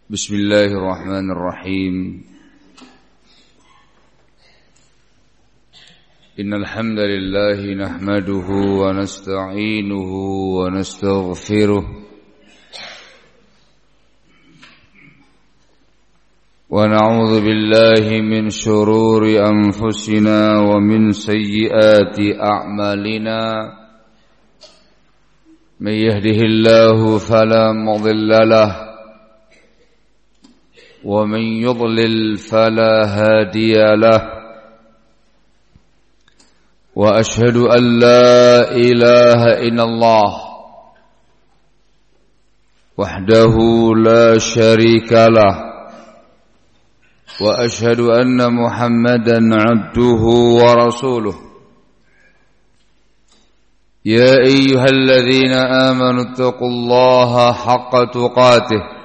بسم الله الرحمن الرحيم إن الحمد لله نحمده ونستعينه ونستغفره ونعوذ بالله من شرور أنفسنا ومن سيئات أعمالنا من يهده الله فلا مضل له ومن يضلل فلا هادي له وأشهد أن لا إله إلا الله وحده لا شريك له وأشهد أن محمدا عبده ورسوله يا أيها الذين آمنوا اتقوا الله حق تقاته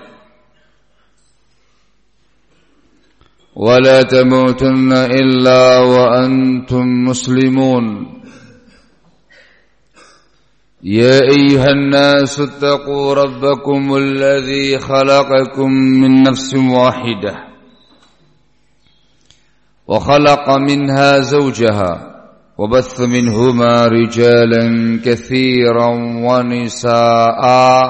ولا تموتن إلا وأنتم مسلمون يا أيها الناس اتقوا ربكم الذي خلقكم من نفس واحدة وخلق منها زوجها وبث منهما رجالا كثيرا ونساء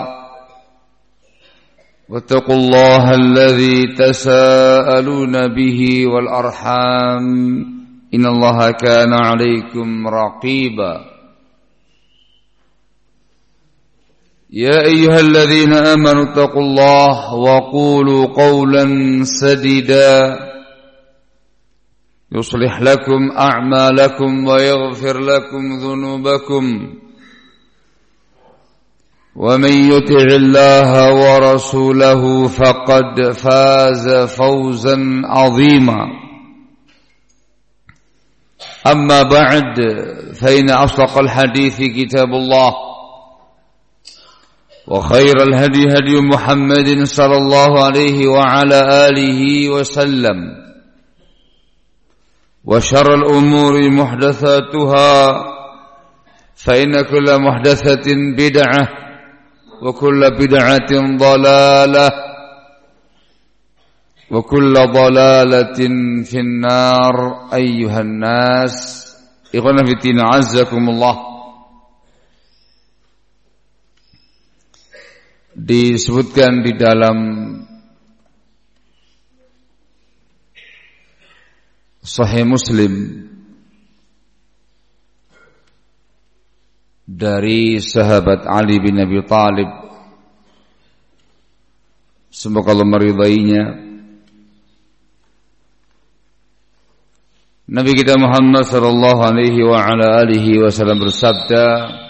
واتقوا الله الذي تساءلون به والأرحام إن الله كان عليكم رقيبا يا أيها الذين آمنوا اتقوا الله وقولوا قولا سديدا يصلح لكم أعمالكم ويغفر لكم ذنوبكم ومن يطع الله ورسوله فقد فاز فوزا عظيما أما بعد فإن أصدق الحديث كتاب الله وخير الهدي هدي محمد صلى الله عليه وعلى آله وسلم وشر الأمور محدثاتها فإن كل محدثة بدعة وكل بدعة ضلالة وكل ضلالة في النار أيها الناس إخوانا في الدين عزكم الله. Disebutkan di dalam Sahih Muslim dari sahabat Ali bin Abi Thalib, semoga Allah meridainya, Nabi kita Muhammad sallallahu alaihi wa ala alihi wasallam bersabda,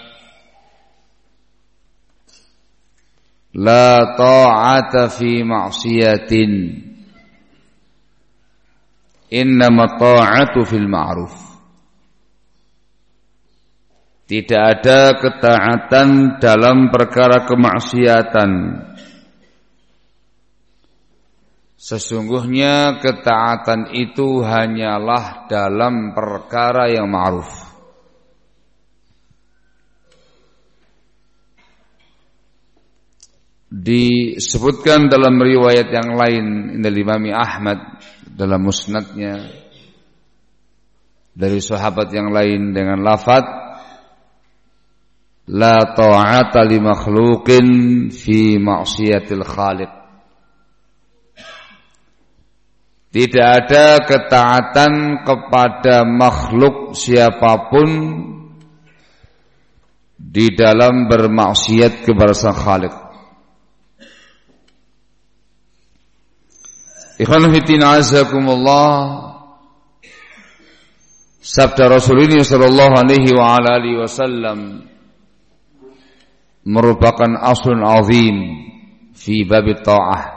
la ta'ata fi ma'siyatin innama ta'atu fil ma'ruf. Tidak ada ketaatan dalam perkara kemaksiatan. Sesungguhnya ketaatan itu hanyalah dalam perkara yang ma'ruf. Disebutkan dalam riwayat yang lain dari Imam Ahmad dalam musnadnya dari sahabat yang lain dengan lafaz la ta'ata li makhluqin fi ma'siyatil khaliq. Tidak ada ketaatan kepada makhluk siapapun di dalam bermaksiat kepada Sang Khaliq. Ikhwan fillah azakumullah. Sabda Rasulullah sallallahu alaihi wa ala alihi wasallam merupakan aslun azim fi bab ta'ah,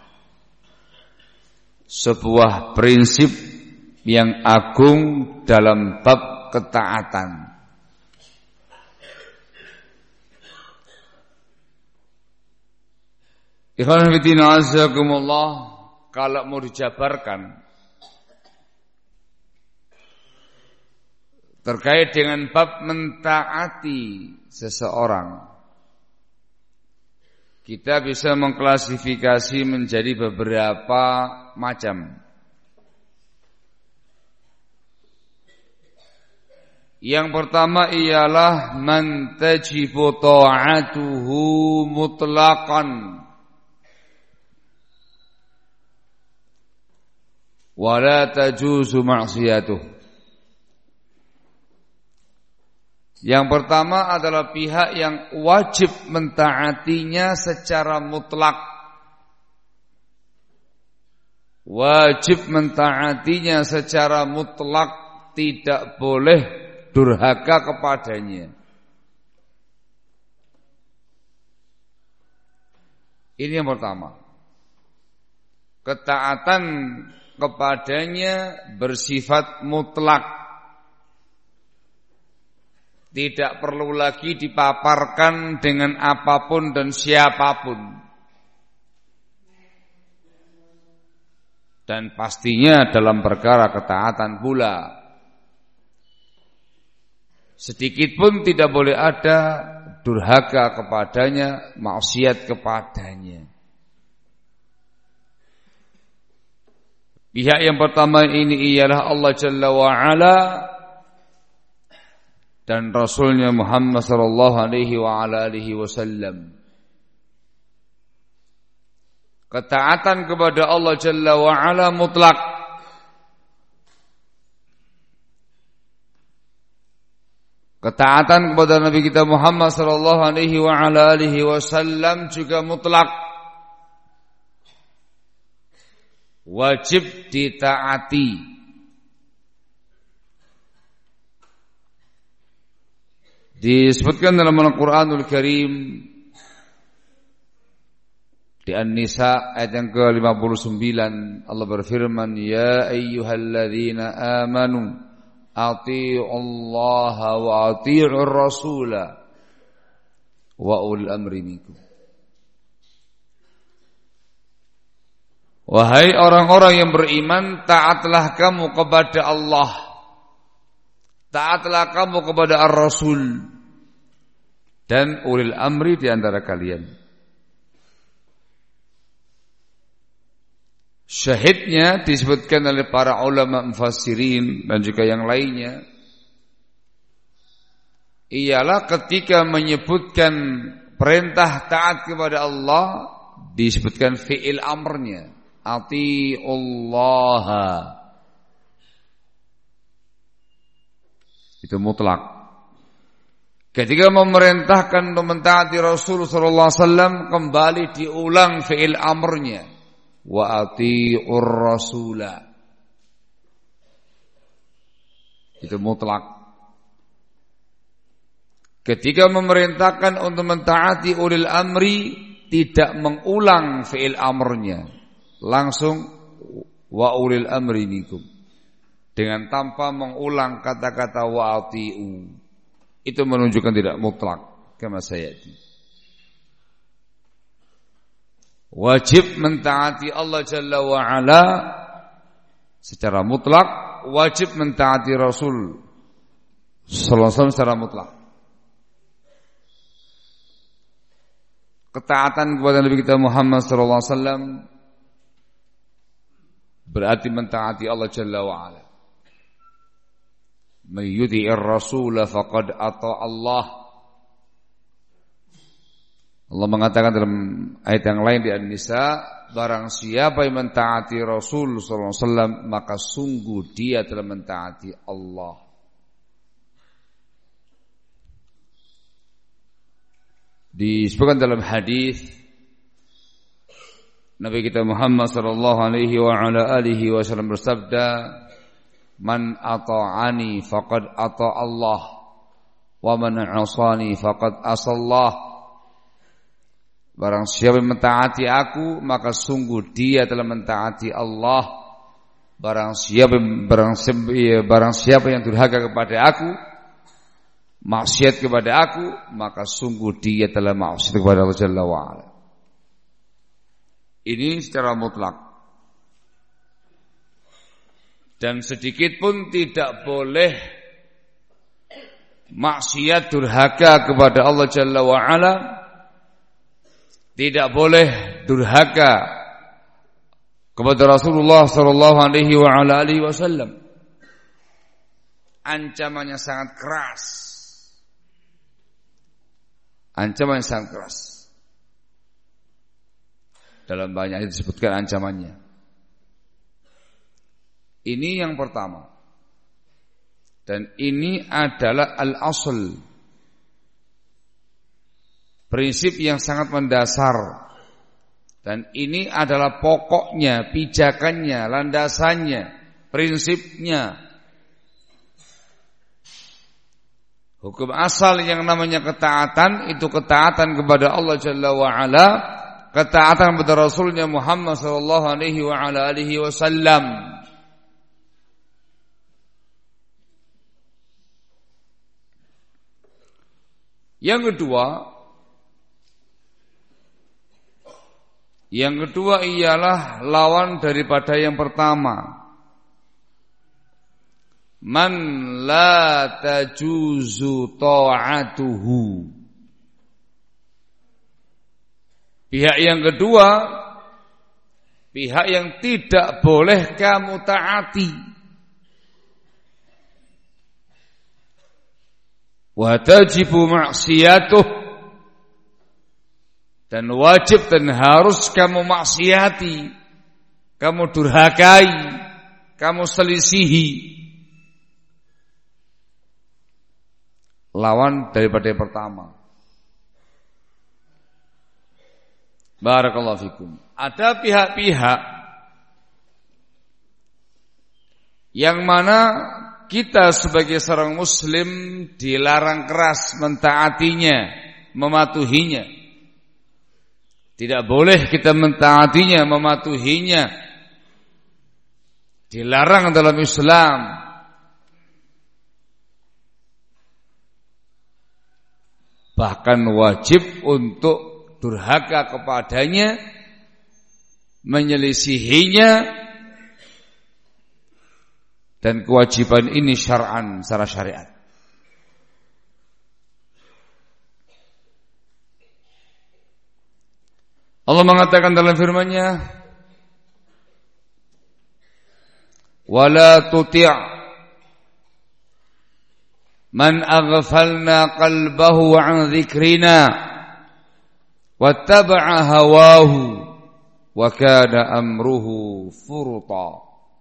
sebuah prinsip yang agung dalam bab ketaatan. Ikhwan fillah azakumullah, kalau mau dijabarkan terkait dengan bab mentaati seseorang, kita bisa mengklasifikasi menjadi beberapa macam. Yang pertama ialah man tajibu ta'atuhu mutlaqan wa la tajuzu ma'siyatuh. Yang pertama adalah pihak yang wajib mentaatinya secara mutlak. Wajib mentaatinya secara mutlak, tidak boleh durhaka kepadanya. Ini yang pertama. Ketaatan kepadanya bersifat mutlak. Tidak perlu lagi dipaparkan dengan apapun dan siapapun. Dan pastinya dalam perkara ketaatan pula. Sedikit pun tidak boleh ada durhaka kepadanya, maksiat kepadanya. Pihak yang pertama ini ialah Allah Jalla wa'ala dan Rasulnya Muhammad sallallahu alaihi wa ala alihi wasallam. Ketaatan kepada Allah Jalla wa'ala mutlak. Ketaatan kepada Nabi kita Muhammad sallallahu alaihi wa ala alihi wasallam juga mutlak. Wajib ditaati. Disebutkan dalam Al-Qur'anul Karim di An-Nisa ayat yang ke-59 Allah berfirman, ya ayyuhalladzina amanu atii'u Allah wa atii'ur rasula wa ulil amri minkum. Wahai orang-orang yang beriman, taatlah kamu kepada Allah, taatlah kamu kepada Ar-Rasul dan ulil amri di antara kalian. Syahidnya disebutkan oleh para ulama mufassirin dan juga yang lainnya ialah ketika menyebutkan perintah taat kepada Allah disebutkan fi'il amrnya, atiullaha, itu mutlak. Ketika memerintahkan untuk mentaati Rasul sallallahu alaihi wasallam kembali diulang fi'il amrnya, wa atiur rasula, itu mutlak. Ketika memerintahkan untuk mentaati ulil amri tidak mengulang fi'il amrnya, langsung wa ulil amri minkum, dengan tanpa mengulang kata-kata wa atiu, itu menunjukkan tidak mutlak kama sayati. Wajib mentaati Allah Jalla wa'ala secara mutlak, wajib mentaati Rasul sallallahu alaihi wasallam secara mutlak. Ketaatan kepada Nabi kita Muhammad sallallahu alaihi wasallam berarti mentaati Allah Jalla wa'ala. May yuti'ir Rasul faqad ata Allah. Allah mengatakan dalam ayat yang lain di An-Nisa, barang siapa yang mentaati Rasul sallallahu alaihi wasallam maka sungguh dia telah mentaati Allah. Disebutkan dalam hadis Nabi kita Muhammad sallallahu alaihi wa ala alihi wasallam bersabda, man ata'ani faqad ata Allah wa man 'asani faqad asallah. Barang siapa yang mentaati aku maka sungguh dia telah mentaati Allah. Barang siapa yang durhaka kepada aku, maksiat kepada aku, maka sungguh dia telah maksiat kepada Allah Jalla wa'ala. Ini secara mutlak. Dan sedikit pun tidak boleh maksiat durhaka kepada Allah Jalla wa'ala tidak boleh durhaka kepada Rasulullah sallallahu alaihi wa ala alihi wasallam. Ancamannya sangat keras. Ancamannya sangat keras. Dalam banyak ayat disebutkan ancamannya. Ini yang pertama. Dan ini adalah al-asl. Prinsip yang sangat mendasar. Dan ini adalah pokoknya, pijakannya, landasannya, prinsipnya. Hukum asal yang namanya ketaatan itu ketaatan kepada Allah Jalla wa Ala, ketaatan kepada Rasulnya Muhammad sallallahu alaihi wa ala alihi wasallam. Yang kedua ialah lawan daripada yang pertama. Man la tajuzu ta'atuhu. Pihak yang kedua, pihak yang tidak boleh kamu taati. Wa tajibu ma'siyatuh. Dan wajib dan harus kamu maksiati, kamu durhakai, kamu selisihi. Lawan daripada yang pertama. Barakallahu fikum. Ada pihak-pihak yang mana kita sebagai seorang muslim dilarang keras mentaatinya, mematuhinya. Tidak boleh kita mentaatinya, mematuhinya. Dilarang dalam Islam. Bahkan wajib untuk durhaka kepadanya, menyelisihinya, dan kewajiban ini syar'an, secara syariat. Allah mengatakan dalam firman-Nya, "Wala tuti' man aghfalna qalbahu 'an dzikrina wattaba'a hawahu wa kana amruhu furta."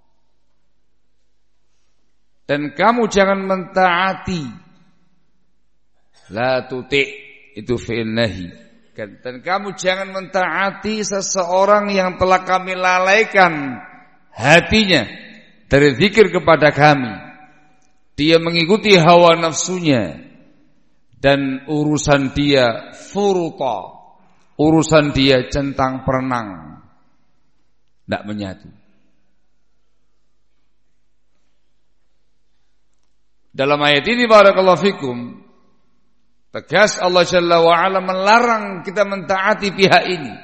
Dan kamu jangan mentaati. La tuti' itu fi'il nahi. Dan kamu jangan mentaati seseorang yang telah kami lalaikan hatinya dari zikir kepada kami. Dia mengikuti hawa nafsunya dan urusan dia furuta, urusan dia centang perenang, tidak menyatu. Dalam ayat ini barakallahu fikum, tegas Allah Jalla wa'ala melarang kita mentaati pihak ini.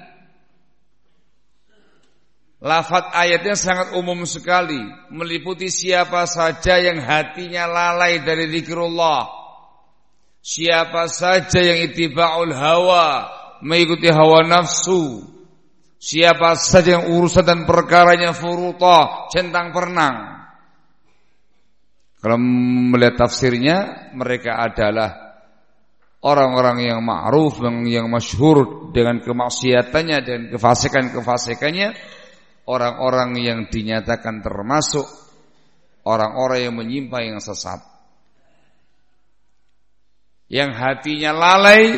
Lafaz ayatnya sangat umum sekali, meliputi siapa saja yang hatinya lalai dari zikrullah, siapa saja yang ittiba'ul hawa, mengikuti hawa nafsu, siapa saja yang urusan dan perkaranya furuta, centang perenang. Kalau melihat tafsirnya, mereka adalah orang-orang yang ma'ruf, yang masyhur dengan kemaksiatannya dan kefasikan-kefasikannya, orang-orang yang dinyatakan termasuk orang-orang yang menyimpang, yang sesat, yang hatinya lalai,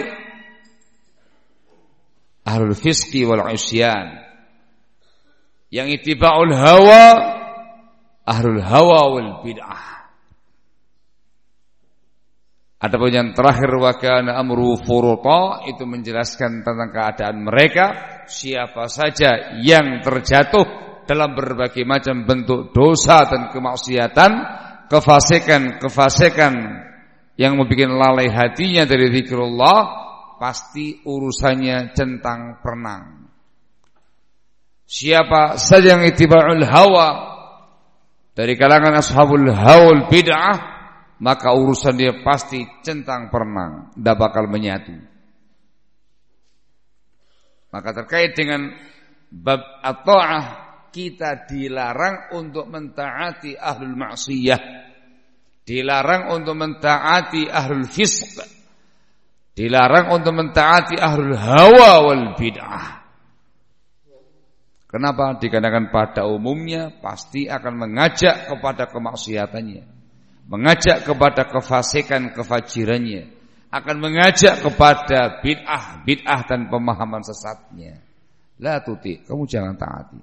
ahlul fisqi wal isyan, yang ittiba'ul hawa, ahlul hawa wal bid'ah. Adapun yang terakhir wa kana amru furuta, itu menjelaskan tentang keadaan mereka, siapa saja yang terjatuh dalam berbagai macam bentuk dosa dan kemaksiatan, kefasikan yang membuat lalai hatinya dari zikrullah, pasti urusannya centang perenang. Siapa saja yang ittiba'ul hawa dari kalangan ashabul haul bid'ah, maka urusan dia pasti centang perenang, tidak bakal menyatu. Maka terkait dengan bab at-ta'ah, kita dilarang untuk mentaati ahlul maksiyah, dilarang untuk mentaati ahlul fisq, dilarang untuk mentaati ahlul hawa wal bid'ah. Kenapa? Dikarenakan pada umumnya pasti akan mengajak kepada kemaksiatannya, mengajak kepada kefasikan, kefajirannya, akan mengajak kepada bid'ah dan pemahaman sesatnya. La tuti, kamu jangan taati.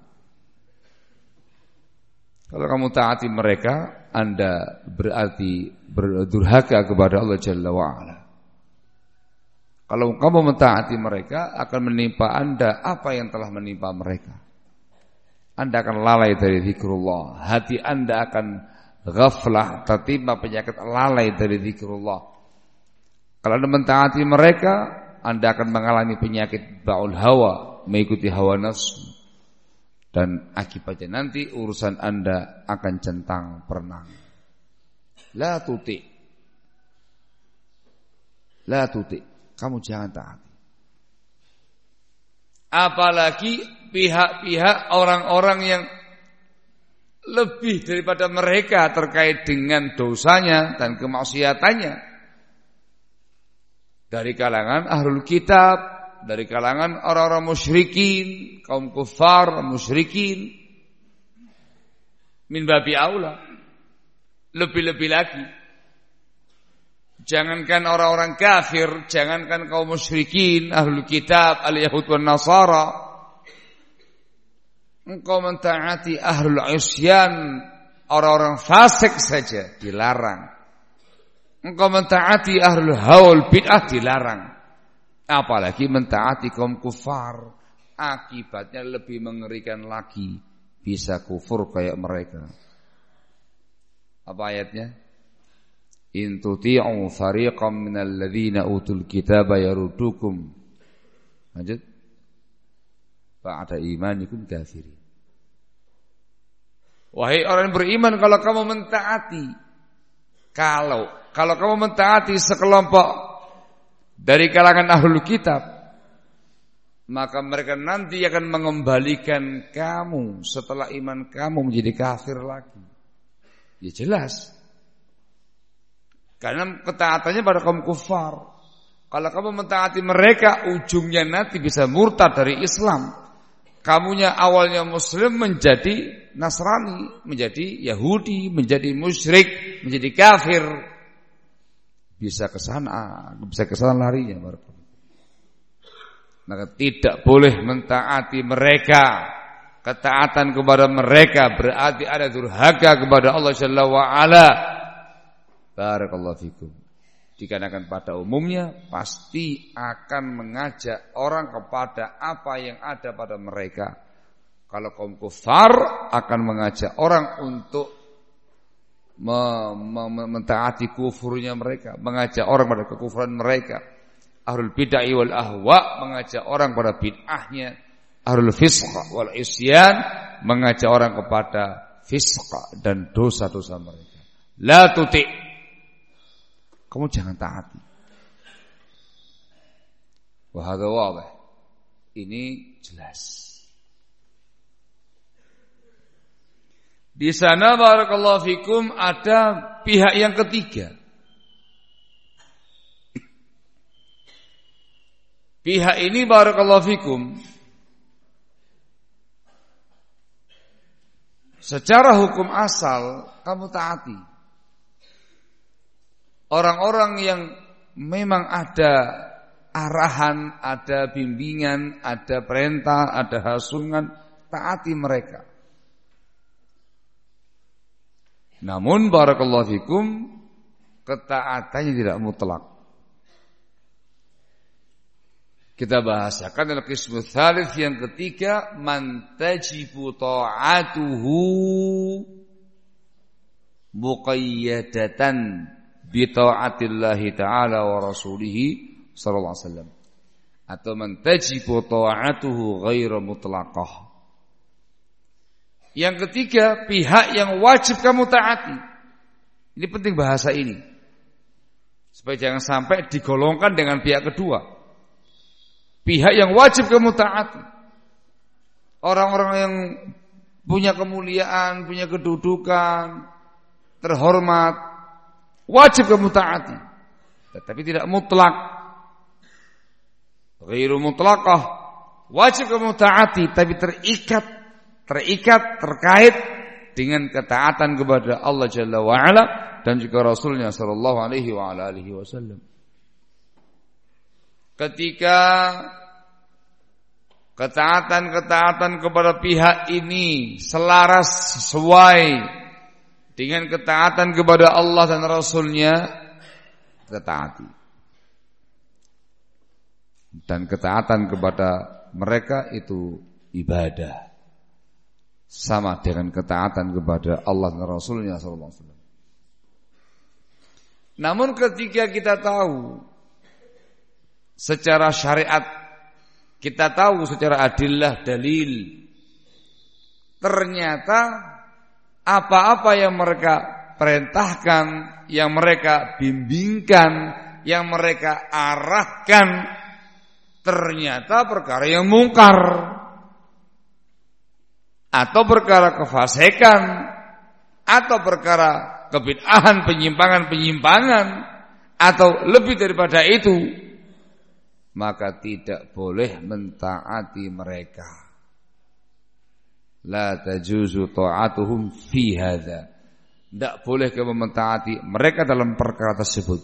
Kalau kamu taati mereka, Anda berarti berdurhaka kepada Allah Jalla wa'ala. Kalau kamu mentaati mereka, akan menimpa Anda apa yang telah menimpa mereka. Anda akan lalai dari zikrullah. Hati Anda akan ghaflah, tertimpa penyakit lalai dari zikrullah. Kalau Anda mentaati mereka, Anda akan mengalami penyakit ba'ul hawa, mengikuti hawa nafsu. Dan akibatnya nanti urusan Anda akan centang perenang. La tuti. La tuti. Kamu jangan taati. Apalagi pihak-pihak orang-orang yang lebih daripada mereka terkait dengan dosanya dan kemaksiatannya, dari kalangan ahlul kitab, dari kalangan orang-orang musyrikin, kaum kufar, musyrikin, min babi aula, lebih-lebih lagi. Jangankan orang-orang kafir, jangankan kaum musyrikin, ahlul kitab, al-yahud wan nasara, engkau mentaati ahlul isyan, orang-orang fasik saja dilarang. Engkau mentaati ahlul haul bid'ah dilarang. Apalagi mentaati kaum kufar, akibatnya lebih mengerikan lagi, bisa kufur kayak mereka. Apa ayatnya? In tuti'u fariqam minal ladzina utul kitaba yarudukum. Lanjut. Ba'da imanikum kafirin. Wahai orang yang beriman, kalau kamu mentaati, kalau kamu mentaati sekelompok dari kalangan ahlul kitab, maka mereka nanti akan mengembalikan kamu setelah iman kamu menjadi kafir lagi. Ya jelas. Karena ketaatannya pada kaum kufar. Kalau kamu mentaati mereka, ujungnya nanti bisa murtad dari Islam. Kamunya awalnya Muslim menjadi Nasrani, menjadi Yahudi, menjadi musyrik, menjadi kafir. Bisa ke sana larinya. Maka tidak boleh mentaati mereka. Ketaatan kepada mereka berarti ada durhaka kepada Allah Jalla wa'ala. Barakallahu fikum. Dikarenakan pada umumnya pasti akan mengajak orang kepada apa yang ada pada mereka. Kalau kaum kufar akan mengajak orang untuk mentaati kufurnya mereka, mengajak orang pada kekufuran mereka. Ahlul bid'ah wal ahwa mengajak orang pada bid'ahnya. Ahlul fisq wal isyan mengajak orang kepada fisq dan dosa-dosa mereka. La tuti', kamu jangan taati. Wa hadza wadih. Ini jelas. Di sana barakallahu fikum ada pihak yang ketiga. Pihak ini barakallahu fikum secara hukum asal kamu taati. Orang-orang yang memang ada arahan, ada bimbingan, ada perintah, ada hasungan, taati mereka. Namun barakallahu fikum ketaatannya tidak mutlak. Kita bahasakan dalam qismu tsalits yang ketiga, man tajibu ta'atuhu muqayyadatan bi ta'atillahi ta'ala wa rasulihi sallallahu alaihi wasallam, atau man tajibu ta'atuhu ghairu mutlaqah. Yang ketiga, pihak yang wajib kamu taati. Ini penting bahasa ini, supaya jangan sampai digolongkan dengan pihak kedua. pihak yang wajib kamu taati. Orang-orang yang punya kemuliaan, punya kedudukan, terhormat, wajib kamu taati. Tetapi tidak mutlak. Ghairu mutlaqah, wajib kamu taati, tapi terikat terkait dengan ketaatan kepada Allah Jalla wa Ala dan juga Rasulnya sallallahu alaihi wa ala alihi wasallam. Ketika ketaatan kepada pihak ini selaras sesuai dengan ketaatan kepada Allah dan Rasulnya, kita taati. Dan ketaatan kepada mereka itu ibadah. Sama dengan ketaatan kepada Allah dan Rasulnya sallallahu alaihi wasallam. Namun ketika kita tahu secara syariat, kita tahu secara adillah dalil, ternyata apa-apa yang mereka perintahkan, yang mereka bimbingkan, yang mereka arahkan, ternyata perkara yang mungkar atau perkara kefasikan atau perkara kebid'ahan, penyimpangan atau lebih daripada itu, maka tidak boleh mentaati mereka. La tajuzu ta'atuhum fi hadza. Tidak boleh kamu mentaati mereka dalam perkara tersebut.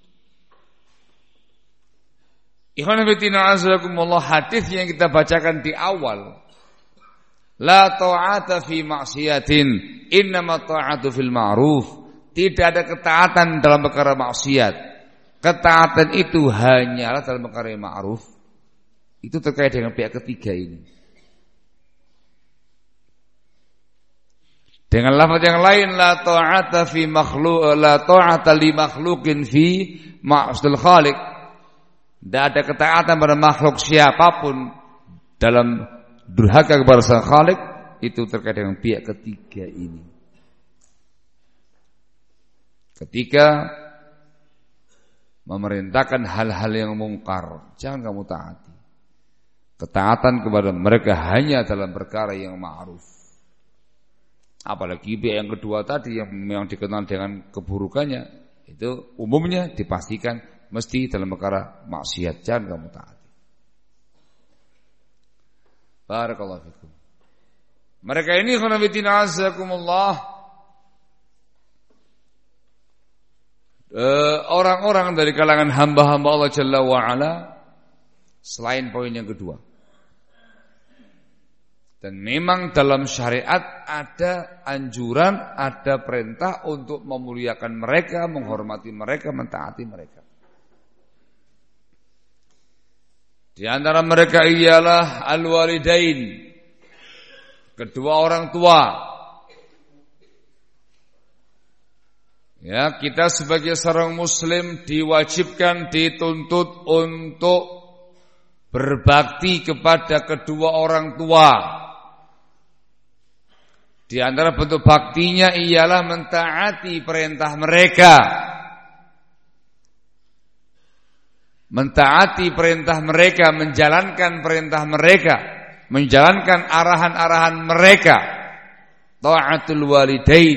Ikhwan fillah azakumullah, hadis yang kita bacakan di awal, la ta'ata fi maksiatin, innama ta'atu fil ma'ruf. Tidak ada ketaatan dalam perkara maksiat. Ketaatan itu hanyalah dalam perkara yang ma'ruf. Itu terkait dengan pihak ketiga ini. Dengan lafaz yang lain, la ta'ata fi makhluq, la ta'ata li makhluqin fi ma'asil khaliq. Tidak ada ketaatan pada makhluk siapapun dalam durhaka kepada sang Khalik, itu terkait dengan pihak ketiga ini. Ketika memerintahkan hal-hal yang mungkar, jangan kamu taati. Ketaatan kepada mereka hanya dalam perkara yang ma'ruf. Apalagi pihak yang kedua tadi yang memang dikenal dengan keburukannya, itu umumnya dipastikan mesti dalam perkara maksiat, jangan kamu taati. Barakallahu fikum. Mereka ini khonafidina azakumullah, orang-orang dari kalangan hamba-hamba Allah Jalla wa'ala, selain poin yang kedua. Dan memang dalam syariat ada anjuran, ada perintah untuk memuliakan mereka, menghormati mereka, mentaati mereka. Di antara mereka ialah al-walidain, kedua orang tua. Ya, kita sebagai seorang muslim diwajibkan, dituntut untuk berbakti kepada kedua orang tua. Di antara bentuk baktinya ialah mentaati perintah mereka. Mentaati perintah mereka, menjalankan perintah mereka, menjalankan arahan-arahan mereka. Ta'atul walidain.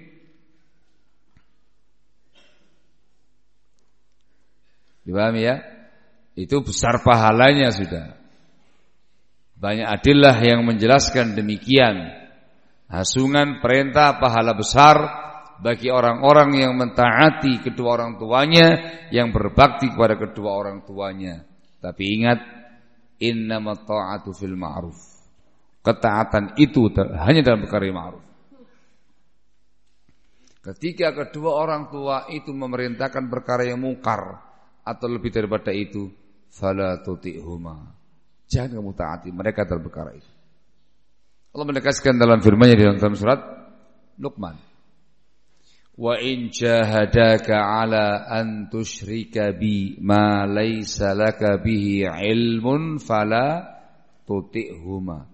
Dipahami ya? Itu besar pahalanya sudah. Banyak adillah yang menjelaskan demikian. Hasungan perintah pahala besar bagi orang-orang yang mentaati kedua orang tuanya, yang berbakti kepada kedua orang tuanya. Tapi ingat, innamat ta'atu fil ma'ruf. Ketaatan itu hanya dalam perkara yang ma'ruf. Ketika kedua orang tua itu memerintahkan perkara yang mungkar atau lebih daripada itu, fala tuti'huma. Jangan kamu taati mereka dalam perkara itu. Allah menegaskan dalam firman-Nya di dalam surat Luqman, wa in jahadaka ala an tusyrika bi ma laysa laka bihi ilmun fala tuti'huma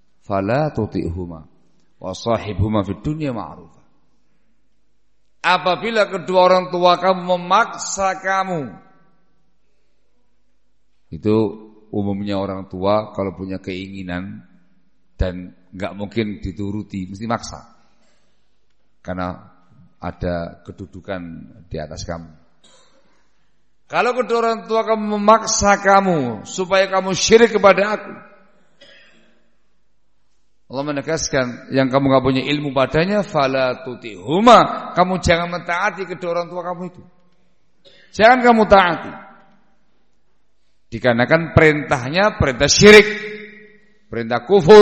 wa sahibhuma fid dunya ma'rufa. Apabila kedua orang tua kamu memaksa kamu, itu umumnya orang tua kalau punya keinginan dan nggak mungkin dituruti, mesti maksa. Karena ada kedudukan di atas kamu. Kalau kedua orang tua kamu memaksa kamu supaya kamu syirik kepada aku, Allah menegaskan yang kamu nggak punya ilmu padanya, fala tutihuma, kamu jangan mentaati kedua orang tua kamu itu. Jangan kamu taati. Dikarenakan perintahnya perintah syirik, perintah kufur.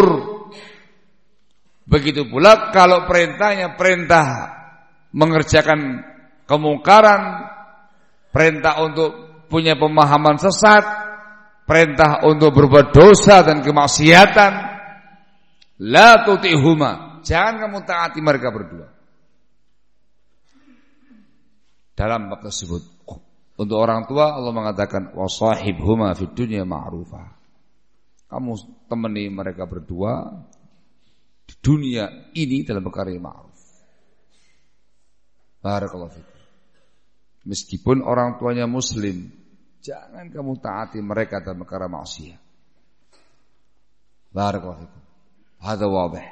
Begitu pula kalau perintahnya perintah mengerjakan kemungkaran, perintah untuk punya pemahaman sesat, perintah untuk berbuat dosa dan kemaksiatan, la tutihuma, jangan kamu taati mereka berdua. Dalam bab tersebut, untuk orang tua Allah mengatakan wasahibhuma fid dunya ma'rufa. Kamu temani mereka berdua di dunia ini dalam perkara yang ma'ruf. Barakallahu fikum. Meskipun orang tuanya muslim, jangan kamu taati mereka dalam perkara maksiat. Barakallahu fikum. Hadza wadih.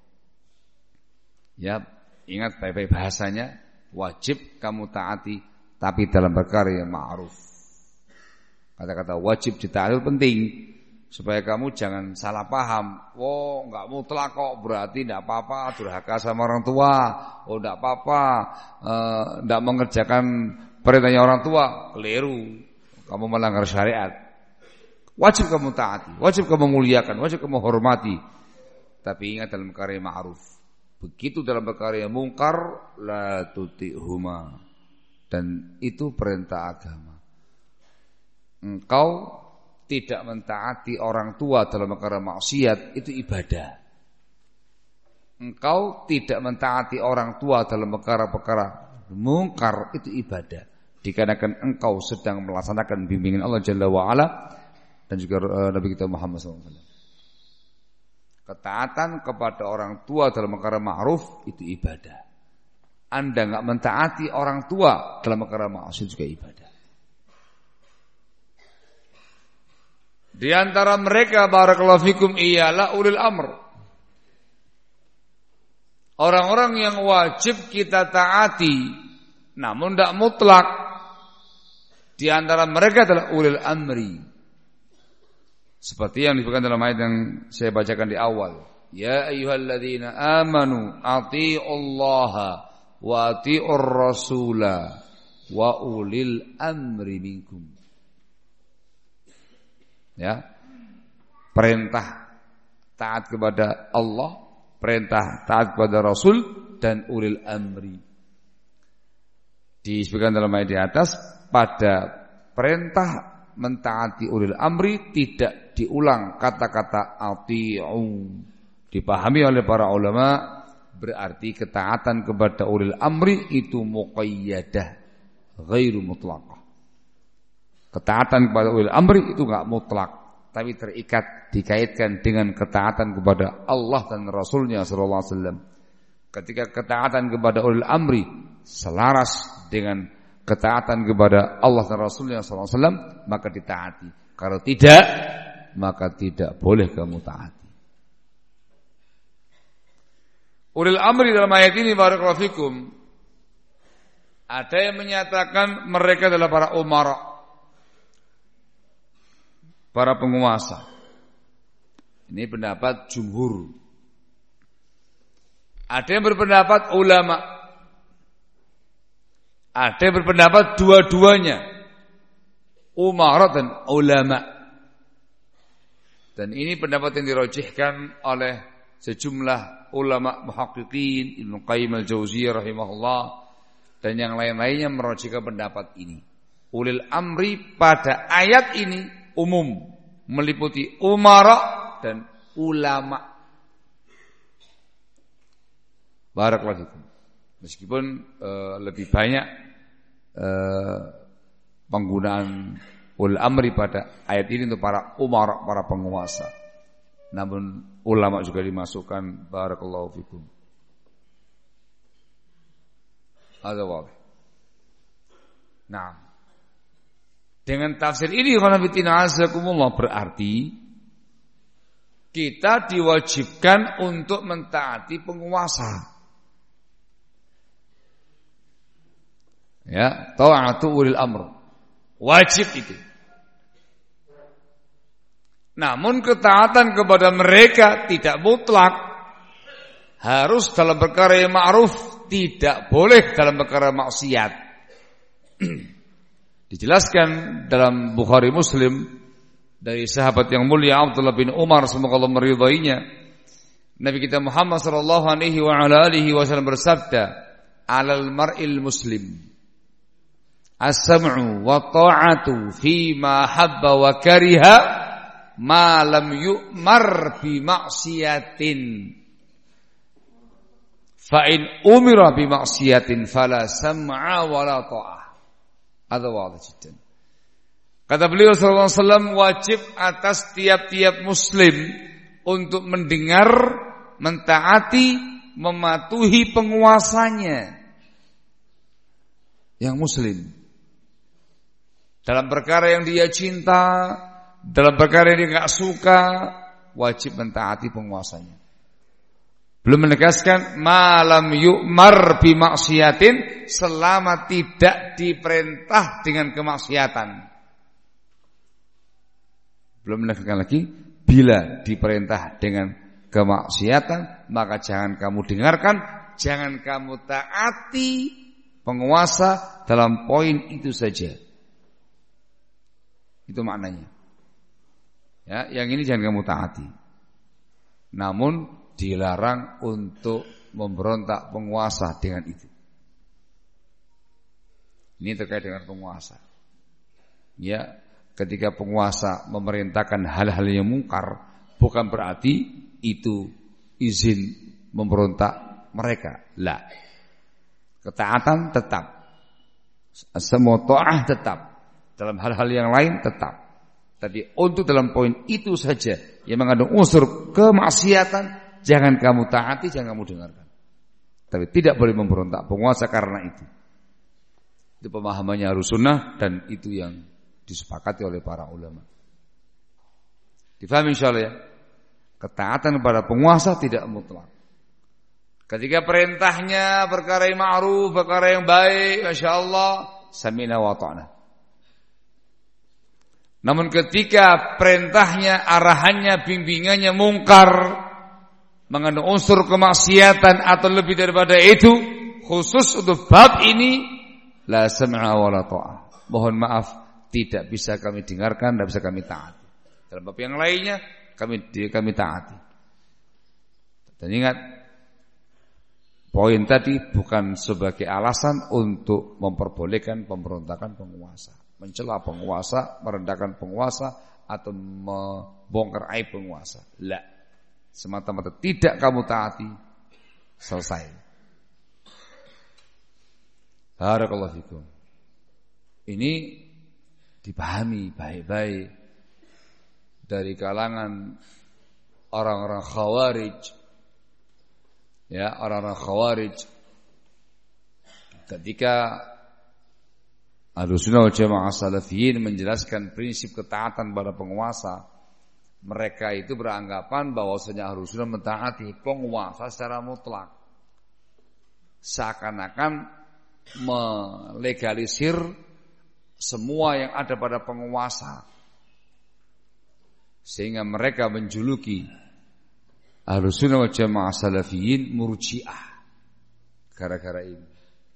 Ya, ingat baik-baik bahasanya, wajib kamu taati tapi dalam perkara yang ma'ruf. Kata-kata wajib ditaati penting supaya kamu jangan salah paham. Oh, enggak mutlak kok, berarti enggak apa-apa durhaka sama orang tua. Oh, enggak apa-apa enggak mengerjakan perintahnya orang tua. Keliru. Kamu melanggar syariat. Wajib kamu taati, wajib kamu muliakan, wajib kamu hormati. Tapi ingat dalam perkara yang ma'ruf. Begitu dalam perkara yang mungkar, la tutihuma. Dan itu perintah agama. Engkau tidak mentaati orang tua dalam perkara maksiat, itu ibadah. Engkau tidak mentaati orang tua dalam perkara-perkara mungkar, itu ibadah. Dikarenakan engkau sedang melaksanakan bimbingan Allah Jalla wa'ala dan juga Nabi kita Muhammad SAW. Ketaatan kepada orang tua dalam perkara ma'ruf itu ibadah. Anda enggak mentaati orang tua dalam perkara maksiat juga ibadah. Di antara mereka barakallahu fikum ialah ulil amr. Orang-orang yang wajib kita taati namun tidak mutlak. Di antara mereka adalah ulil amri. Seperti yang disebutkan dalam ayat yang saya bacakan di awal. Ya ayyuhalladzina amanu atiiullaha wa atiiur rasula wa ulil amri minkum. Ya. Perintah taat kepada Allah, perintah taat kepada Rasul dan ulil amri. Disebutkan dalam ayat di atas, pada perintah mentaati ulil amri tidak diulang kata-kata ati'u. Dipahami oleh para ulama berarti ketaatan kepada ulil amri itu muqayyadah, ghairu mutlaqah. Ketaatan kepada ulil amri itu enggak mutlak, tapi terikat, dikaitkan dengan ketaatan kepada Allah dan Rasulnya sallallahu alaihi wasallam. Ketika ketaatan kepada ulil amri selaras dengan ketaatan kepada Allah dan Rasulnya sallallahu alaihi wasallam, maka ditaati. Kalau tidak, maka tidak boleh kamu taati. Ulil amri dalam ayat ini barakallahu fikum, ada yang menyatakan mereka adalah para umara, para penguasa. Ini pendapat jumhur. Ada yang berpendapat ulama. Ada yang berpendapat dua-duanya, umara dan ulama. Dan ini pendapat yang dirajihkan oleh sejumlah ulama muhaqqiqin, Ibnu Qayyim al-Jauziyah rahimahullah dan yang lain-lainnya merajihkan pendapat ini. Ulil amri pada ayat ini umum, meliputi umara dan ulama. Barakallahu fikum. Meskipun lebih banyak penggunaan ulil amri pada ayat ini untuk para umara, para penguasa. Namun ulama juga dimasukkan. Barakallahu fikum. Hadza wadih. Naam. Dengan tafsir ini berarti kita diwajibkan untuk mentaati penguasa. Ya, ta'atu ulil amr. Wajib itu. Namun ketaatan kepada mereka tidak mutlak. Harus dalam perkara yang ma'ruf, tidak boleh dalam perkara maksiat. Dijelaskan dalam Bukhari Muslim dari sahabat yang mulia Abdullah bin Umar, semoga Allah meridainya. Nabi kita Muhammad sallallahu alaihi wasallam bersabda, "Alal mar'il muslim as-sam'u wa ta'atu fi ma habba wa kariha ma lam yu'mar bi maksiatin. Fa in umira bi maksiatin fala sam'a wa la ta'ah." Ada wadih jiddan. Kata beliau sallallahu alaihi wasallam, wajib atas tiap-tiap muslim untuk mendengar, mentaati, mematuhi penguasanya yang muslim. Dalam perkara yang dia cinta, dalam perkara yang dia enggak suka, wajib mentaati penguasanya. Belum menegaskan malam yu'mar bi maksiatin, selama tidak diperintah dengan kemaksiatan. Belum menegaskan lagi, bila diperintah dengan kemaksiatan, maka jangan kamu dengarkan, jangan kamu taati penguasa dalam poin itu saja. Itu maknanya. Ya, yang ini jangan kamu taati. Namun dilarang untuk memberontak penguasa dengan itu. Ini terkait dengan penguasa. Ya, ketika penguasa memerintahkan hal-hal yang mungkar, bukan berarti itu izin memberontak mereka. La. Ketaatan tetap. Semua ta'ah tetap. Dalam hal-hal yang lain tetap. Tadi untuk dalam poin itu saja yang mengandung unsur kemaksiatan, jangan kamu taati, jangan kamu dengarkan. Tapi tidak boleh memberontak penguasa karena itu. Itu pemahamannya Ahlus Sunnah dan itu yang disepakati oleh para ulama. Difahami insyaallah ya. Ketaatan kepada penguasa tidak mutlak. Ketika perintahnya perkara yang ma'ruf, perkara yang baik, masyaallah, sami'na wa ta'na. Namun ketika perintahnya, arahannya, bimbingannya mungkar, mengandung unsur kemaksiatan atau lebih daripada itu, khusus untuk bab ini, la sam'a wa la ta'ah. Mohon maaf, tidak bisa kami dengarkan, tidak bisa kami taati. Dalam bab yang lainnya kami taati. Dan ingat, poin tadi bukan sebagai alasan untuk memperbolehkan pemberontakan penguasa, mencela penguasa, merendahkan penguasa, atau membongkar aib penguasa. La. Semata-mata tidak kamu taati, selesai. Barakallahu fikum. Ini dipahami baik-baik dari kalangan orang-orang khawarij. Ya, orang-orang khawarij ketika Ahlussunnah wal Jamaah Salafiyin menjelaskan prinsip ketaatan pada penguasa, mereka itu beranggapan bahwasanya Ahlussunnah mentaati penguasa secara mutlak, seakan-akan melegalisir semua yang ada pada penguasa, sehingga mereka menjuluki Ahlussunnah wal Jamaah Salafiyin Murji'ah gara-gara ini.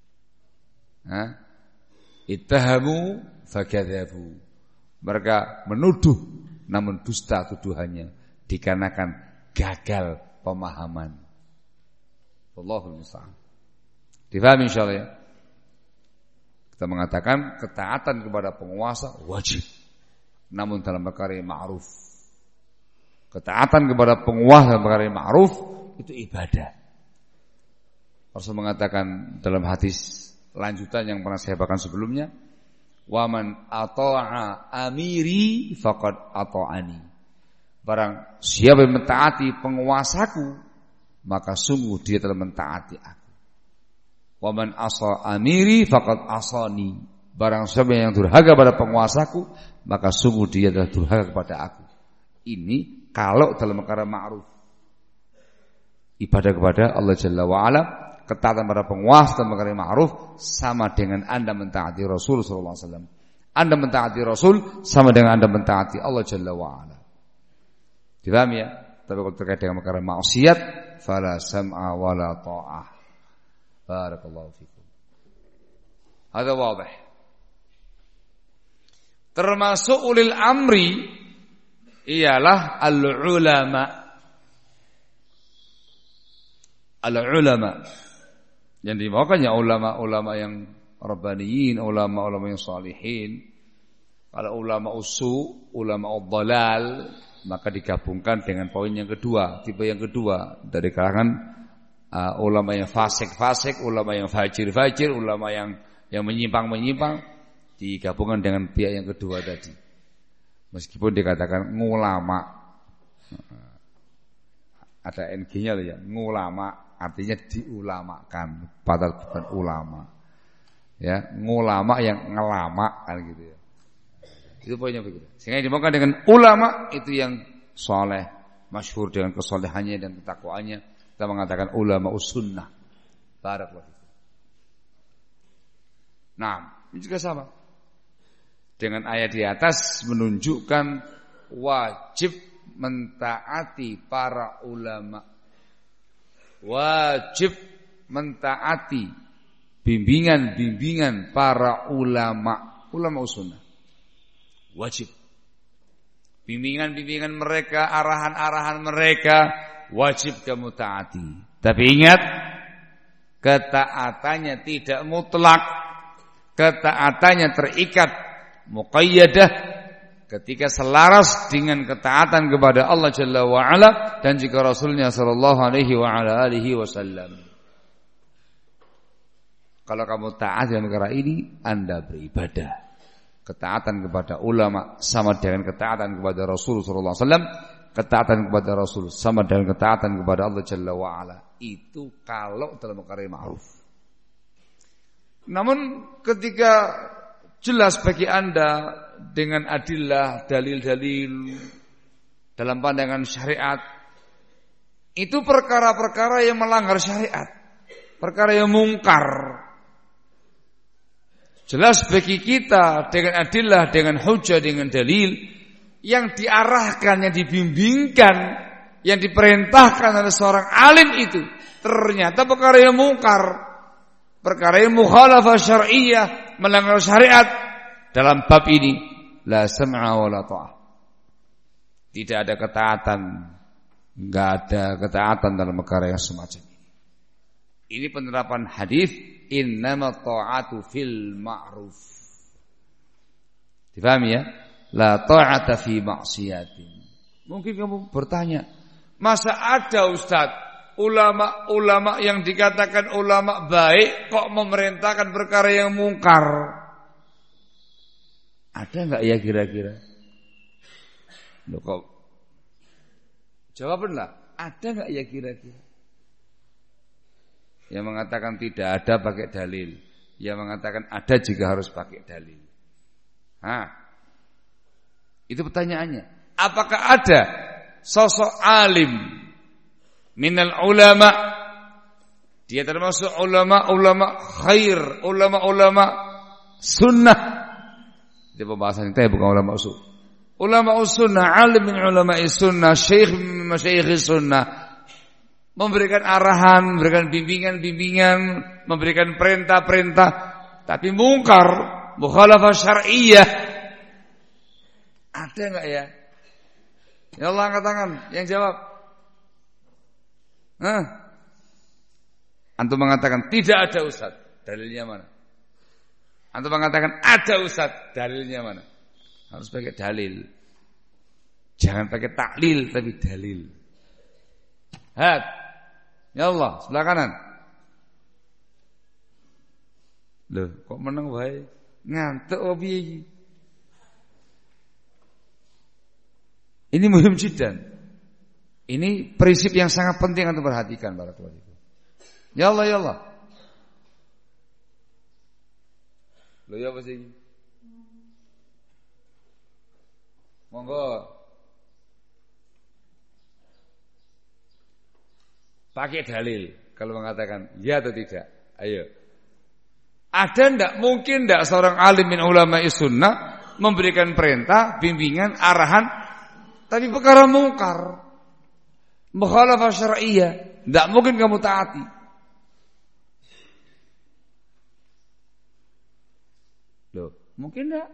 Ittahamu fakadzabu. Mereka menuduh namun dusta tuduhannya dikarenakan gagal pemahaman. Wallahu musta'an. Difahami insyaallah ya. Kita mengatakan ketaatan kepada penguasa wajib, namun dalam perkara yang ma'ruf. Ketaatan kepada penguasa dalam perkara yang ma'ruf itu ibadah. Rasul mengatakan dalam hadis lanjutan yang pernah saya bacakan sebelumnya, waman ata'a amiri faqad ata'ani. Barang siapa yang mentaati penguasaku, maka sungguh dia telah mentaati aku. Waman asa amiri faqad asani. Barang siapa yang durhaka pada penguasaku, maka sungguh dia adalah durhaka kepada aku. Ini kalau dalam perkara ma'ruf. Ibadah kepada Allah Jalla wa'ala, ketaatan pada penguasa dalam perkara ma'ruf sama dengan Anda mentaati Rasul sallallahu alaihi wasallam. Anda mentaati Rasul sama dengan Anda mentaati Allah Jalla wa'ala. Dipahami ya? Tapi kalau terkait dengan perkara maksiat, fala sam'a wala ta'ah. Barakallahu fikum. Hadza wadih. Termasuk ulil amri ialah al-ulama. Al-ulama. Yang dimaksudkan ya ulama-ulama yang rabbaniyin, ulama-ulama yang salihin. Kalau ulama usu, ulama dhalal, maka digabungkan dengan poin yang kedua, tipe yang kedua dari kalangan ulama yang fasik-fasik, ulama yang fajir-fajir, ulama yang menyimpang-menyimpang, digabungkan dengan pihak yang kedua tadi. Meskipun dikatakan ngulama, ada NG-nya loh ya, ngulama artinya diulamakan, padahal bukan ulama. Ya, ngulama yang ngelama kan gitu ya. Itu poinnya begitu. Sehingga dimaukan dengan ulama itu yang soleh, masyhur dengan kesolehannya dan ketakwaannya. Kita mengatakan ulama sunnah. Barakallahu. Nah, ini juga sama. Dengan ayat di atas menunjukkan wajib mentaati para ulama. Wajib mentaati bimbingan-bimbingan para ulama sunnah. Wajib. Bimbingan-bimbingan mereka, arahan-arahan mereka wajib kamu taati. Tapi ingat, ketaatannya tidak mutlak. Ketaatannya terikat, muqayyadah, ketika selaras dengan ketaatan kepada Allah Jalla wa'ala dan juga Rasulnya sallallahu alaihi wa ala alihi wasallam. Kalau kamu taat dalam perkara ini, Anda beribadah. Ketaatan kepada ulama sama dengan ketaatan kepada Rasul sallallahu alaihi wasallam. Ketaatan kepada Rasul sama dengan ketaatan kepada Allah Jalla wa'ala. Itu kalau dalam perkara ma'ruf. Namun ketika jelas bagi Anda dengan adillah, dalil-dalil dalam pandangan syariat, itu perkara-perkara yang melanggar syariat, perkara yang mungkar. Jelas bagi kita dengan adillah, dengan hujjah, dengan dalil yang diarahkan, yang dibimbingkan, yang diperintahkan oleh seorang alim itu ternyata perkara yang mungkar, perkara yang mukhalafah syar'iyyah, melanggar syariat. Dalam bab ini la sam'a wa la ta'ah. Tidak ada ketaatan, enggak ada ketaatan dalam perkara yang semacam ini. Ini penerapan hadis innamat ta'atu fil ma'ruf. Dipahami ya? La ta'ata fi maksiatin. Mungkin kamu bertanya, masa ada Ustaz ulama-ulama yang dikatakan ulama baik kok memerintahkan perkara yang mungkar? Ada enggak ya kira-kira? Loh kok jawablah, ada enggak ya kira-kira? Yang mengatakan tidak ada pakai dalil, yang mengatakan ada juga harus pakai dalil. Itu pertanyaannya. Apakah ada sosok alim minal ulama, dia termasuk ulama-ulama khair, ulama-ulama sunnah? Di pembahasan kita bukan ulama usul. Ulama sunnah, alim min ulama sunnah, syekh min masyayikh sunnah, memberikan arahan, memberikan bimbingan-bimbingan, memberikan perintah-perintah, tapi mungkar, mukhalafah syar'iyyah. Ada enggak ya? Ya Allah, angkat tangan yang jawab. Antum mengatakan tidak ada Ustaz, dalilnya mana? Antum mengatakan ada Ustaz, dalilnya mana? Harus pakai dalil. Jangan pakai taklil tapi dalil. Ya Allah, sebelah kanan. Loh, kok meneng wae? Ngantuk opo piye? Ini muhim jiddan. Ini prinsip yang sangat penting untuk perhatikan barakallahu. Ya Allah, ya Allah. Lho ya apa sih? Monggo. Pakai dalil kalau mengatakan ya atau tidak. Ayo. Ada ndak mungkin ndak seorang alim min ulama sunnah memberikan perintah, bimbingan, arahan tapi perkara mungkar. Mukhalafah syar'iyyah, ndak mungkin kamu taati. Loh, mungkin ndak?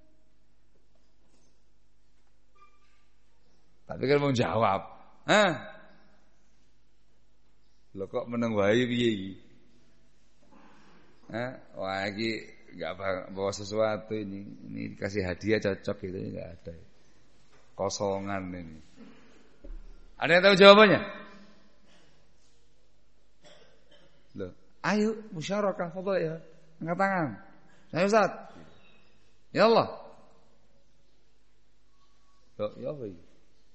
Tapi kan mau jawab. Loh kok meneng wae piye iki? Wah iki enggak bawa sesuatu ini. Ini dikasih hadiah cocok gitu enggak ada. Kosongan ini. Ada yang tahu jawabannya? Loh, ayo musyarakah fadhil ya. Angkat tangan. Saya Ustaz. Ya Allah. Loh, ya apa ini?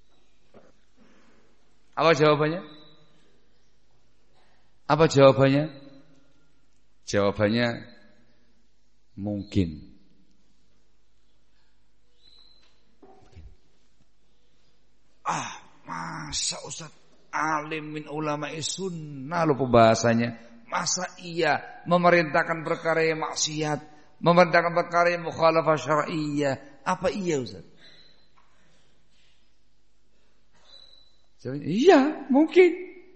Apa jawabannya? Apa jawabannya? Jawabannya mungkin. Masa Ustaz alim min ulama sunnah loh pembahasannya. Masa iya memerintahkan perkara yang maksiat, memerintahkan perkara yang mukhalafah syar'iyyah. Apa iya Ustaz? Jawabannya, iya mungkin.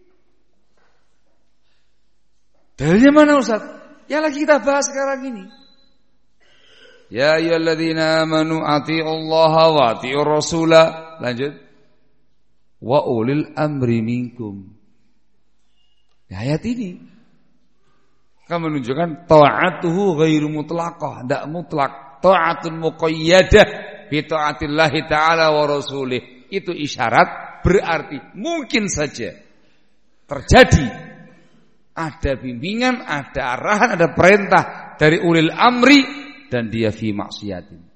Dalilnya mana Ustaz? Yang lagi kita bahas sekarang ini. Ya ayyuhalladzina amanu atiiullaha wa atiiur rasula. Lanjut. Wa ulil amri minkum. Ayat ini kan menunjukkan ta'atuhu ghairu mutlaqah, tidak mutlak. Ta'atun muqayyadah bi ta'atillahi ta'ala wa rasulih. Itu isyarat berarti mungkin saja terjadi ada bimbingan, ada arahan, ada perintah dari ulil amri dan dia fi maksiatin.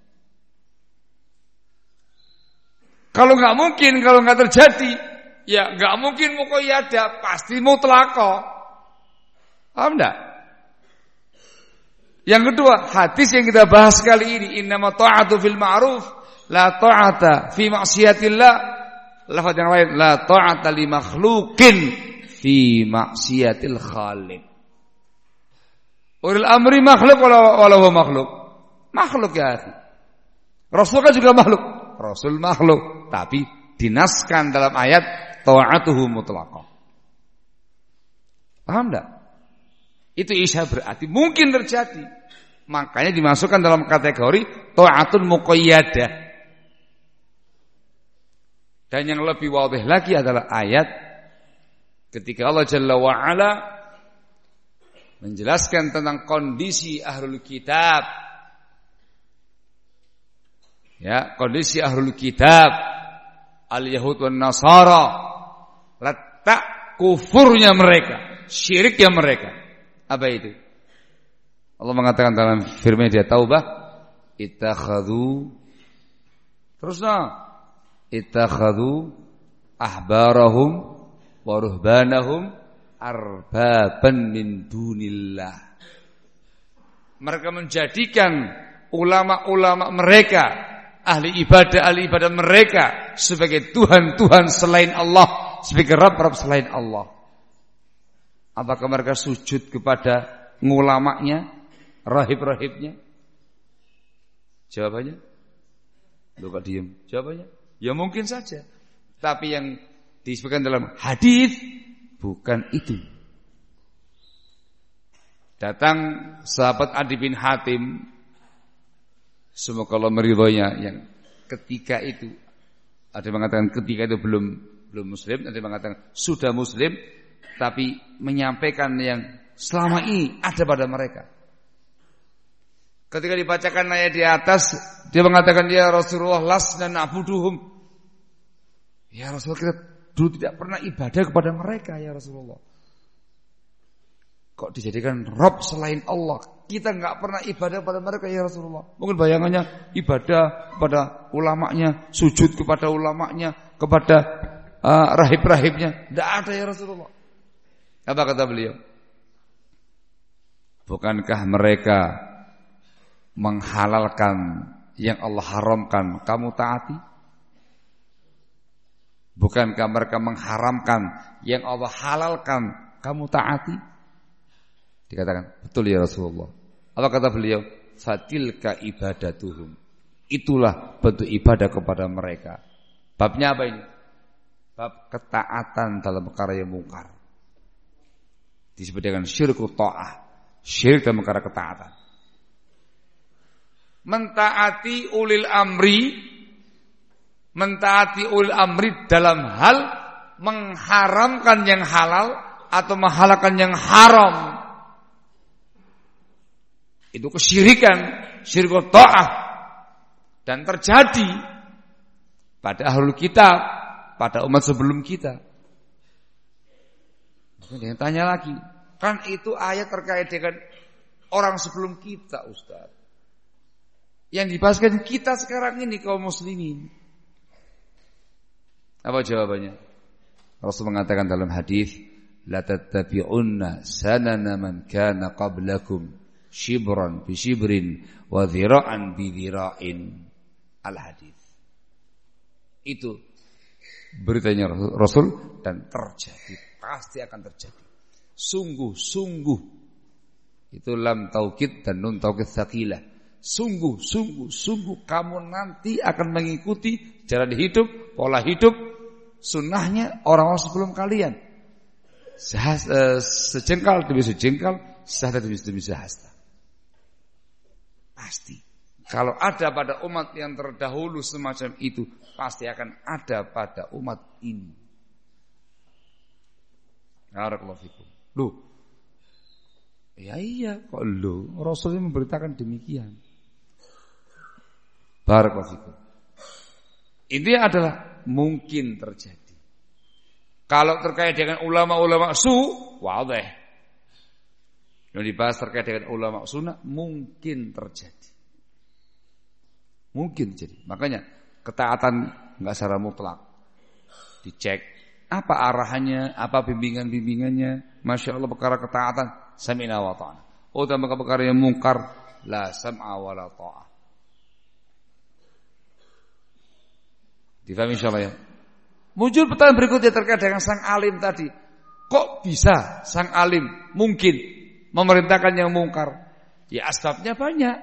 Kalau nggak mungkin, kalau nggak terjadi, ya nggak mungkin muqayyadah, pasti mutlaqah. Paham enggak? Yang kedua, hadis yang kita bahas kali ini, innama ta'atu fil ma'ruf, la ta'ata fi maksiatillah. Lafaz yang lain, la ta'ata li makhluqin fi maksiatil khaliq. Ulul amri makhluk walau makhluk. Makhluk ya akhi. Rasul kan juga makhluk. Rasul makhluk, tapi dinaskan dalam ayat ta'atuhu mutlaqah. Paham enggak? Itu isya berarti mungkin terjadi. Makanya dimasukkan dalam kategori ta'atun muqayyadah. Dan yang lebih wadih lagi adalah ayat ketika Allah Jalla wa Ala menjelaskan tentang kondisi ahlul kitab. Ya, kondisi ahlul kitab al-yahud wan nasara, letak kufurnya mereka, syiriknya mereka. Apa itu? Allah mengatakan dalam firman dia Taubah, ittakhadhu ahbarahum wa ruhbanahum arbaban min dunillah. Mereka menjadikan ulama-ulama mereka, ahli ibadah mereka sebagai Tuhan-Tuhan selain Allah, sebagai Rabb-Rabb selain Allah. Apakah mereka sujud kepada ngulamanya, rahib-rahibnya? Jawabannya? Lu kok diem? Jawabannya? Ya mungkin saja. Tapi yang disebutkan dalam hadis bukan itu. Datang sahabat Adi bin Hatim, semoga Allah meridhoinya, yang ketika itu ada yang mengatakan ketika itu belum muslim, ada yang mengatakan sudah muslim, tapi menyampaikan yang selama ini ada pada mereka. Ketika dibacakan ayat di atas, dia mengatakan, ya Rasulullah lasna na'buduhum. Ya Rasulullah, kita dulu tidak pernah ibadah kepada mereka ya Rasulullah. Kok dijadikan Rabb selain Allah? Kita enggak pernah ibadah kepada mereka ya Rasulullah. Mungkin bayangannya ibadah kepada ulamanya, sujud kepada ulamanya, kepada rahib-rahibnya. Tidak ada ya Rasulullah. Apa kata beliau? Bukankah mereka menghalalkan yang Allah haramkan, kamu taati? Bukankah mereka mengharamkan yang Allah halalkan, kamu taati? Dikatakan, betul ya Rasulullah. Apa kata beliau? Fatilka ibadatuhum. Itulah bentuk ibadah kepada mereka. Babnya apa ini? Bab ketaatan dalam perkara yang mungkar. Disebut dengan syirku ta'ah. Syirik dalam perkara ketaatan. Mentaati ulil amri dalam hal mengharamkan yang halal atau menghalalkan yang haram. Itu kesyirikan, syirku ta'ah, dan terjadi pada ahlul kitab, pada umat sebelum kita. Mungkin tanya lagi, kan itu ayat terkait dengan orang sebelum kita, Ustaz. Yang dibahaskan kita sekarang ini kaum muslimin. Apa jawabannya? Rasul mengatakan dalam hadis, la tattabi'unna sanana man kana qablakum shibran bi shibrin wa dhira'an bi dhira'in. Al-hadis. Itu beritanya Rasul dan terjadi, pasti akan terjadi. Sungguh-sungguh. Itu lam taukid dan nun taukid tsaqilah. Sungguh kamu nanti akan mengikuti jalan hidup, pola hidup, sunnahnya orang-orang sebelum kalian. Sejengkal demi sejengkal, sehasta demi sehasta. Pasti. Kalau ada pada umat yang terdahulu semacam itu, pasti akan ada pada umat ini. Barakallahu fikum. Loh. Ya iya kok loh, Rasulnya memberitakan demikian. Barakallahu fikum. Ini adalah mungkin terjadi. Kalau terkait dengan ulama-ulama wadih. Yang dibahas terkait dengan ulama sunnah mungkin terjadi. Mungkin jadi. Makanya ketaatan enggak secara mutlak. Dicek apa arahannya, apa bimbingan-bimbingannya. Masya Allah perkara ketaatan sami'na wa ta'ana. Oh dan perkara yang mungkar la sam'a wa la ta'ah. Difahami insyaallah ya. Muncul pertanyaan berikutnya terkait dengan sang alim tadi. Kok bisa sang alim mungkin memerintahkan yang mungkar? Ya asbabnya banyak.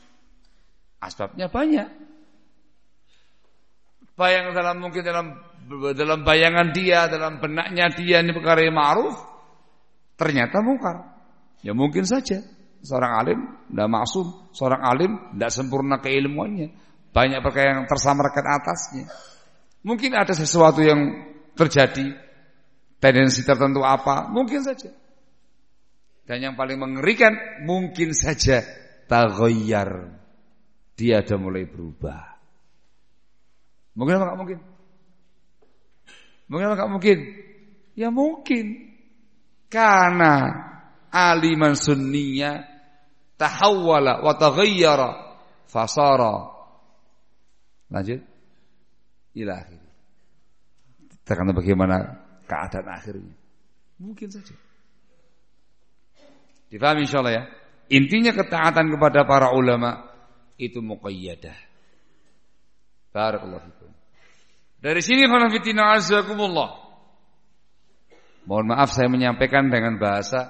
Mungkin dalam bayangan dia, dalam benaknya dia ini perkara yang ma'ruf, ternyata mungkar. Ya mungkin saja seorang alim tidak maksum, seorang alim tidak sempurna keilmuannya, banyak perkara yang tersamarkan atasnya. Mungkin ada sesuatu yang terjadi, tendensi tertentu apa, mungkin saja. Dan yang paling mengerikan, mungkin saja taghayyar. Dia ada mulai berubah. Mungkin apa enggak mungkin? Mungkin apa enggak mungkin? Ya mungkin. Karena aliman sunniya tahawwala wa taghayyara fasara. Lanjut. Ila akhir. Tergantung bagaimana keadaan akhirnya. Mungkin saja. Difahami insyaallah ya. Intinya ketaatan kepada para ulama itu muqayyadah. Barakallahu fikum. Dari sini khonafidina azakumullah. Mohon maaf saya menyampaikan dengan bahasa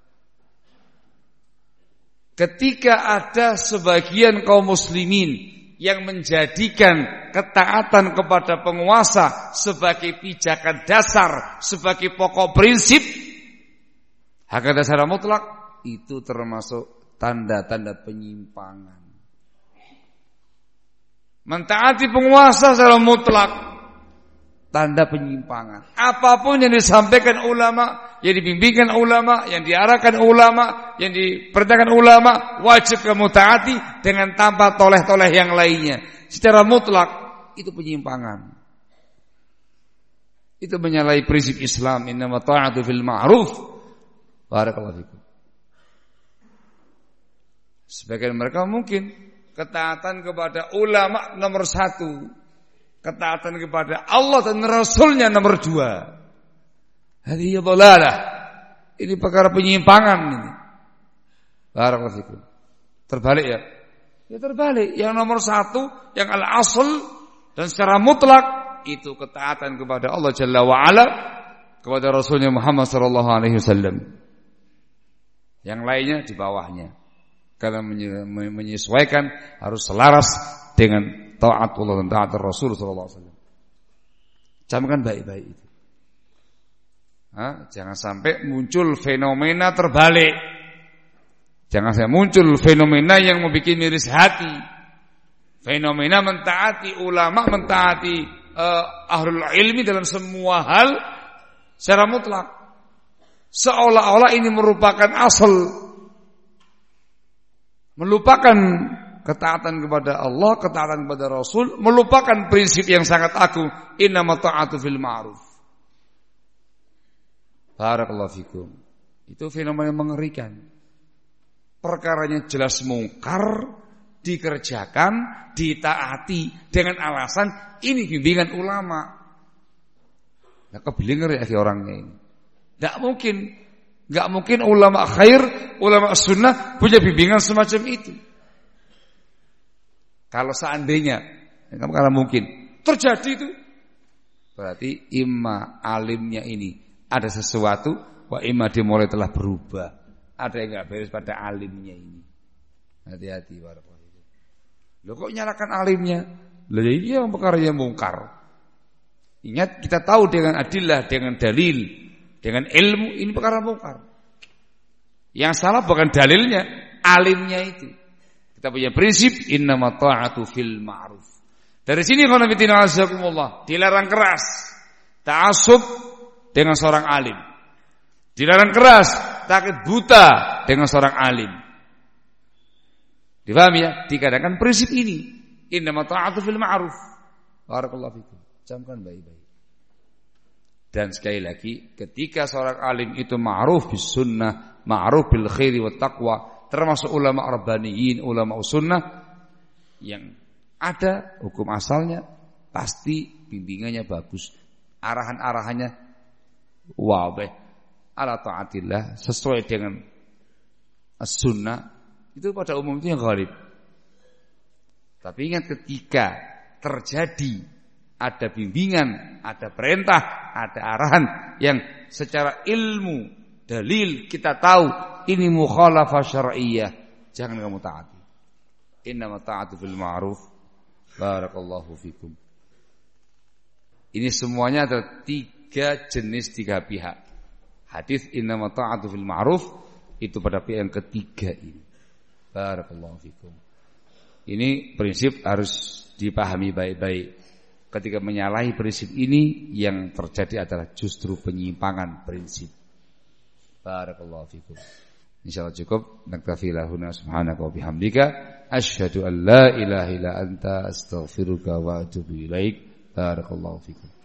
ketika ada sebagian kaum muslimin yang menjadikan ketaatan kepada penguasa sebagai pijakan dasar, sebagai pokok prinsip, hakikatan secara mutlak, itu termasuk tanda-tanda penyimpangan. Mentaati penguasa secara mutlak, tanda penyimpangan. Apapun yang disampaikan ulama, yang dibimbingkan ulama, yang diarahkan ulama, yang diperintahkan ulama, wajib kamu taati dengan tanpa toleh-toleh yang lainnya. Secara mutlak itu penyimpangan. Itu menyalahi prinsip Islam, innama ta'atu fil ma'ruf. Barakallahu fikum. Sebagian mereka mungkin ketaatan kepada ulama nomor 1, ketaatan kepada Allah dan Rasulnya nomor 2. Hadhihi dhalalah. Ini perkara penyimpangan ini. Barakallahu fikum. Terbalik ya. Ya terbalik. Yang nomor satu, yang al-asl dan secara mutlak itu ketaatan kepada Allah Jalla wa Ala, kepada Rasulnya Muhammad sallallahu alaihi wasallam. Yang lainnya di bawahnya. Karena menyesuaikan harus selaras dengan taat Allah dan taat Rasul sallallahu alaihi wasallam. Camkan baik-baik itu. Jangan sampai muncul fenomena terbalik. Jangan sampai muncul fenomena yang membuat miris hati. Fenomena mentaati ulama, mentaati ahlul ilmi dalam semua hal secara mutlak. Seolah-olah ini merupakan asal. Melupakan ketaatan kepada Allah, ketaatan kepada Rasul, melupakan prinsip yang sangat agung, innama ta'atu fil ma'ruf. Barakallahu fikum. Itu fenomena yang mengerikan. Perkaranya jelas mungkar, dikerjakan, ditaati dengan alasan ini bimbingan ulama. Nah, keblinger ya orangnya ini. Enggak mungkin ulama khair, ulama sunnah punya bimbingan semacam itu. Kalau seandainya, karena mungkin terjadi itu, berarti imma alimnya ini ada sesuatu, wa imma dia mulai telah berubah. Ada yang enggak beres pada alimnya ini. Hati-hati warahmatullahi. Loh kok nyalakan alimnya? Loh iya perkara yang mungkar. Ingat kita tahu dengan adillah, dengan dalil, dengan ilmu ini perkara mungkar. Yang salah bukan dalilnya, alimnya itu. Kita punya prinsip innama ta'atu fil ma'ruf. Dari sini khonafidina azakumullah, dilarang keras ta'assub dengan seorang alim. Dilarang keras taklid buta dengan seorang alim. Dipahami ya? Dikatakan prinsip ini innama ta'atu fil ma'ruf. Barakallahu fikum. Camkan baik-baik. Dan sekali lagi, ketika seorang alim itu ma'ruf bis sunnah, ma'ruf bil khairi wat taqwa, termasuk ulama rabbaniyin, ulama sunnah yang ada hukum asalnya pasti bimbingannya bagus, arahan-arahannya wadih ala taatillah sesuai dengan as-sunnah, itu pada umumnya ghalib. Tapi ingat ketika terjadi ada bimbingan, ada perintah, ada arahan yang secara ilmu, dalil kita tahu ini mukhalafah syar'iyyah, jangan kamu taati. Innama ta'atu fil ma'ruf. Barakallahu fikum. Ini semuanya ada 3 jenis, 3 pihak. Hadis innama ta'atu fil ma'ruf itu pada pihak yang ketiga ini. Barakallahu fikum. Ini prinsip harus dipahami baik-baik. Ketika menyalahi prinsip ini, yang terjadi adalah justru penyimpangan prinsip. Barakallahu fikum. Insyaallah cukup. Naktafi lahuna subhanaka wa bihamdika asyhadu an la ilaha illa anta astaghfiruka wa atubu ilaik. Barakallahu fikum.